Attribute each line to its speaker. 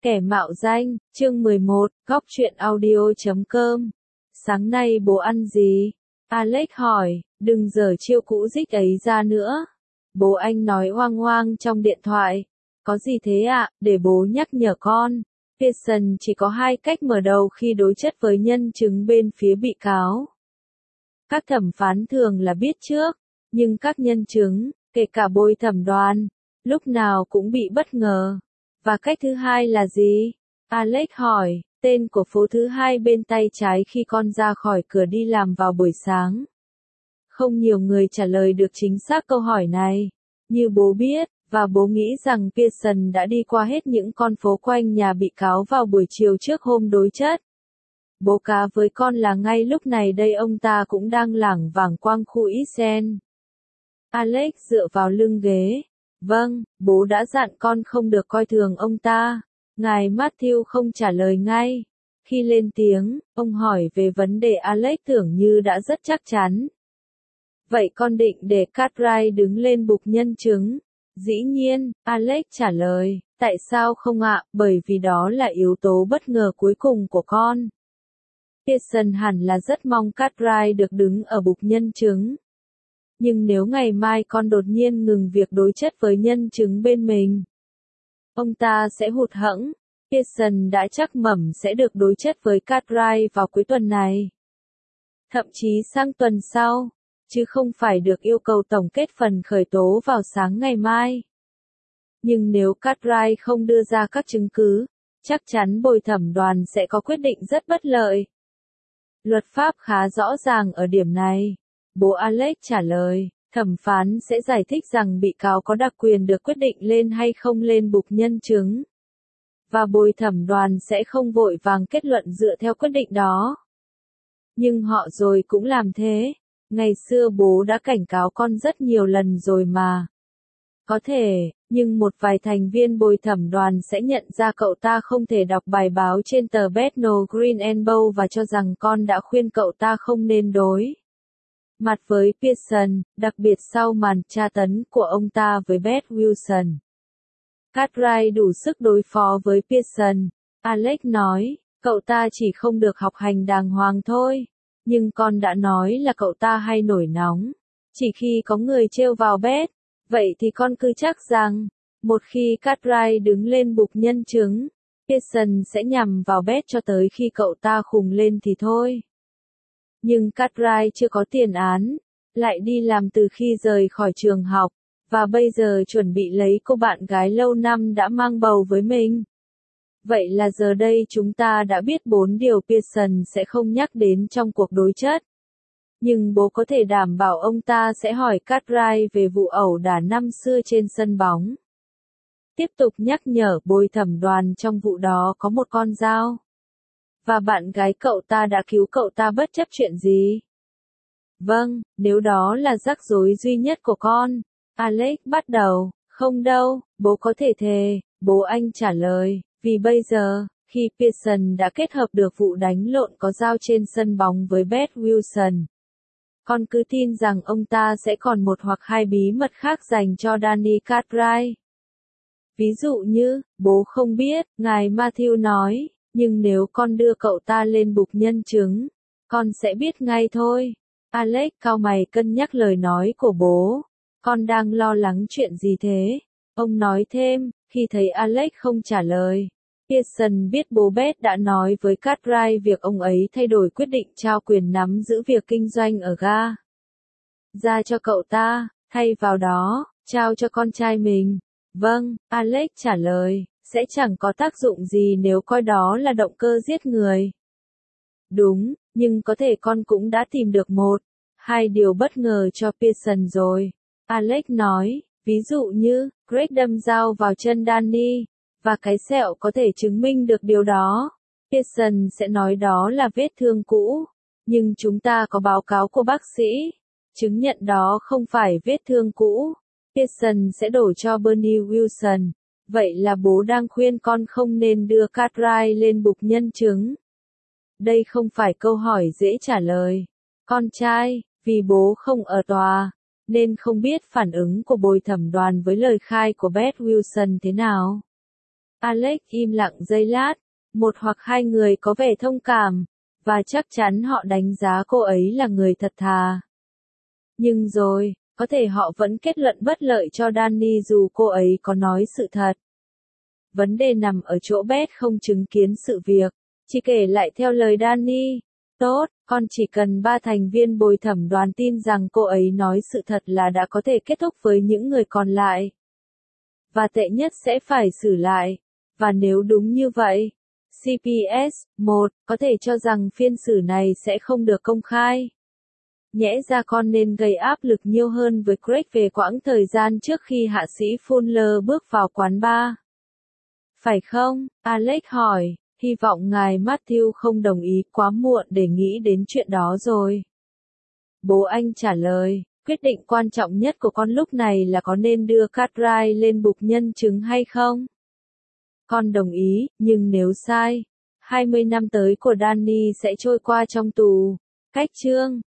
Speaker 1: Kẻ mạo danh, chương 11, góc truyện audio.com. Sáng nay bố ăn gì? Alex hỏi, đừng giở chiêu cũ dích ấy ra nữa. Bố anh nói oang oang trong điện thoại. Có gì thế ạ, để bố nhắc nhở con. Pearson chỉ có hai cách mở đầu khi đối chất với nhân chứng bên phía bị cáo. Các thẩm phán thường là biết trước, nhưng các nhân chứng, kể cả bồi thẩm đoàn, lúc nào cũng bị bất ngờ. Và cách thứ hai là gì? Alex hỏi, tên của phố thứ hai bên tay trái khi con ra khỏi cửa đi làm vào buổi sáng. Không nhiều người trả lời được chính xác câu hỏi này. Như bố biết, và bố nghĩ rằng Pearson đã đi qua hết những con phố quanh nhà bị cáo vào buổi chiều trước hôm đối chất. Bố cá với con là ngay lúc này đây ông ta cũng đang lảng vảng quanh khu Isen. Alex dựa vào lưng ghế. Vâng, bố đã dặn con không được coi thường ông ta. Ngài Matthew không trả lời ngay. Khi lên tiếng, ông hỏi về vấn đề Alex tưởng như đã rất chắc chắn. Vậy con định để Cartwright đứng lên bục nhân chứng? Dĩ nhiên, Alex trả lời, tại sao không ạ, bởi vì đó là yếu tố bất ngờ cuối cùng của con. Pearson hẳn là rất mong Cartwright được đứng ở bục nhân chứng. Nhưng nếu ngày mai con đột nhiên ngừng việc đối chất với nhân chứng bên mình, ông ta sẽ hụt hẫng. Pearson đã chắc mẩm sẽ được đối chất với Cartwright vào cuối tuần này. Thậm chí sang tuần sau, chứ không phải được yêu cầu tổng kết phần khởi tố vào sáng ngày mai. Nhưng nếu Cartwright không đưa ra các chứng cứ, chắc chắn bồi thẩm đoàn sẽ có quyết định rất bất lợi. Luật pháp khá rõ ràng ở điểm này. Bố Alex trả lời, thẩm phán sẽ giải thích rằng bị cáo có đặc quyền được quyết định lên hay không lên bục nhân chứng. Và bồi thẩm đoàn sẽ không vội vàng kết luận dựa theo quyết định đó. Nhưng họ rồi cũng làm thế. Ngày xưa bố đã cảnh cáo con rất nhiều lần rồi mà. Có thể, nhưng một vài thành viên bồi thẩm đoàn sẽ nhận ra cậu ta không thể đọc bài báo trên tờ Bethnal Green and Bow và cho rằng con đã khuyên cậu ta không nên đối mặt với Pearson, đặc biệt sau màn tra tấn của ông ta với Beth Wilson. Cartwright đủ sức đối phó với Pearson, Alex nói, cậu ta chỉ không được học hành đàng hoàng thôi. Nhưng con đã nói là cậu ta hay nổi nóng. Chỉ khi có người trêu vào Beth, vậy thì con cứ chắc rằng, một khi Cartwright đứng lên bục nhân chứng, Pearson sẽ nhằm vào Beth cho tới khi cậu ta khùng lên thì thôi. Nhưng Cartwright chưa có tiền án, lại đi làm từ khi rời khỏi trường học, và bây giờ chuẩn bị lấy cô bạn gái lâu năm đã mang bầu với mình. Vậy là giờ đây chúng ta đã biết 4 điều Pearson sẽ không nhắc đến trong cuộc đối chất. Nhưng bố có thể đảm bảo ông ta sẽ hỏi Cartwright về vụ ẩu đả năm xưa trên sân bóng. Tiếp tục nhắc nhở bồi thẩm đoàn trong vụ đó có một con dao. Và bạn gái cậu ta đã cứu cậu ta bất chấp chuyện gì? Vâng, nếu đó là rắc rối duy nhất của con. Alex bắt đầu, không đâu, bố có thể thề, bố anh trả lời. Vì bây giờ, khi Pearson đã kết hợp được vụ đánh lộn có dao trên sân bóng với Beth Wilson, con cứ tin rằng ông ta sẽ còn một hoặc hai bí mật khác dành cho Danny Cartwright. Ví dụ như, bố không biết, ngài Matthew nói, nhưng nếu con đưa cậu ta lên bục nhân chứng, con sẽ biết ngay thôi. Alex cau mày cân nhắc lời nói của bố. Con đang lo lắng chuyện gì thế? Ông nói thêm, khi thấy Alex không trả lời. Pearson biết bố Beth đã nói với Cartwright việc ông ấy thay đổi quyết định trao quyền nắm giữ việc kinh doanh ở ga ra cho cậu ta, thay vào đó, trao cho con trai mình. Vâng, Alex trả lời, sẽ chẳng có tác dụng gì nếu coi đó là động cơ giết người. Đúng, nhưng có thể con cũng đã tìm được một, hai điều bất ngờ cho Pearson rồi. Alex nói, ví dụ như, Greg đâm dao vào chân Danny, và cái sẹo có thể chứng minh được điều đó. Pearson sẽ nói đó là vết thương cũ, nhưng chúng ta có báo cáo của bác sĩ, chứng nhận đó không phải vết thương cũ. Pearson sẽ đổ cho Bernie Wilson. Vậy là bố đang khuyên con không nên đưa Cartwright lên bục nhân chứng. Đây không phải câu hỏi dễ trả lời. Con trai, vì bố không ở tòa, nên không biết phản ứng của bồi thẩm đoàn với lời khai của Beth Wilson thế nào. Alex im lặng giây lát, một hoặc hai người có vẻ thông cảm, và chắc chắn họ đánh giá cô ấy là người thật thà. Nhưng rồi, có thể họ vẫn kết luận bất lợi cho Danny dù cô ấy có nói sự thật. Vấn đề nằm ở chỗ Beth không chứng kiến sự việc, chỉ kể lại theo lời Danny. Tốt, con chỉ cần 3 thành viên bồi thẩm đoàn tin rằng cô ấy nói sự thật là đã có thể kết thúc với những người còn lại. Và tệ nhất sẽ phải xử lại. Và nếu đúng như vậy, CPS 1 có thể cho rằng phiên xử này sẽ không được công khai. Nhẽ ra con nên gây áp lực nhiều hơn với Craig về quãng thời gian trước khi hạ sĩ Fuller bước vào quán bar. Phải không? Alex hỏi, hy vọng ngài Matthew không đồng ý, quá muộn để nghĩ đến chuyện đó rồi. Bố anh trả lời, quyết định quan trọng nhất của con lúc này là có nên đưa Cartwright lên bục nhân chứng hay không? Con đồng ý, nhưng nếu sai, 20 năm tới của Danny sẽ trôi qua trong tù. Cách chương